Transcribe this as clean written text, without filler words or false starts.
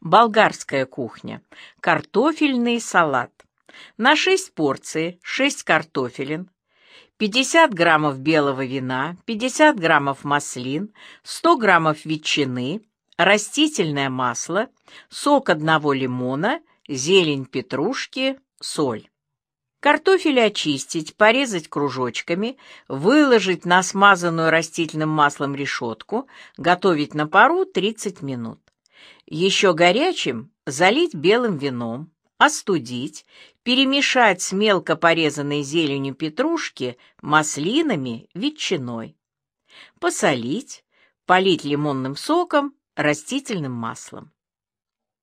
Болгарская кухня. Картофельный салат. На 6 порций 6 картофелин, 50 граммов белого вина, 50 граммов маслин, 100 граммов ветчины, растительное масло, сок одного лимона, зелень петрушки, соль. Картофель очистить, порезать кружочками, выложить на смазанную растительным маслом решетку, готовить на пару 30 минут. Еще горячим залить белым вином, остудить, перемешать с мелко порезанной зеленью петрушки, маслинами, ветчиной. Посолить, полить лимонным соком, растительным маслом.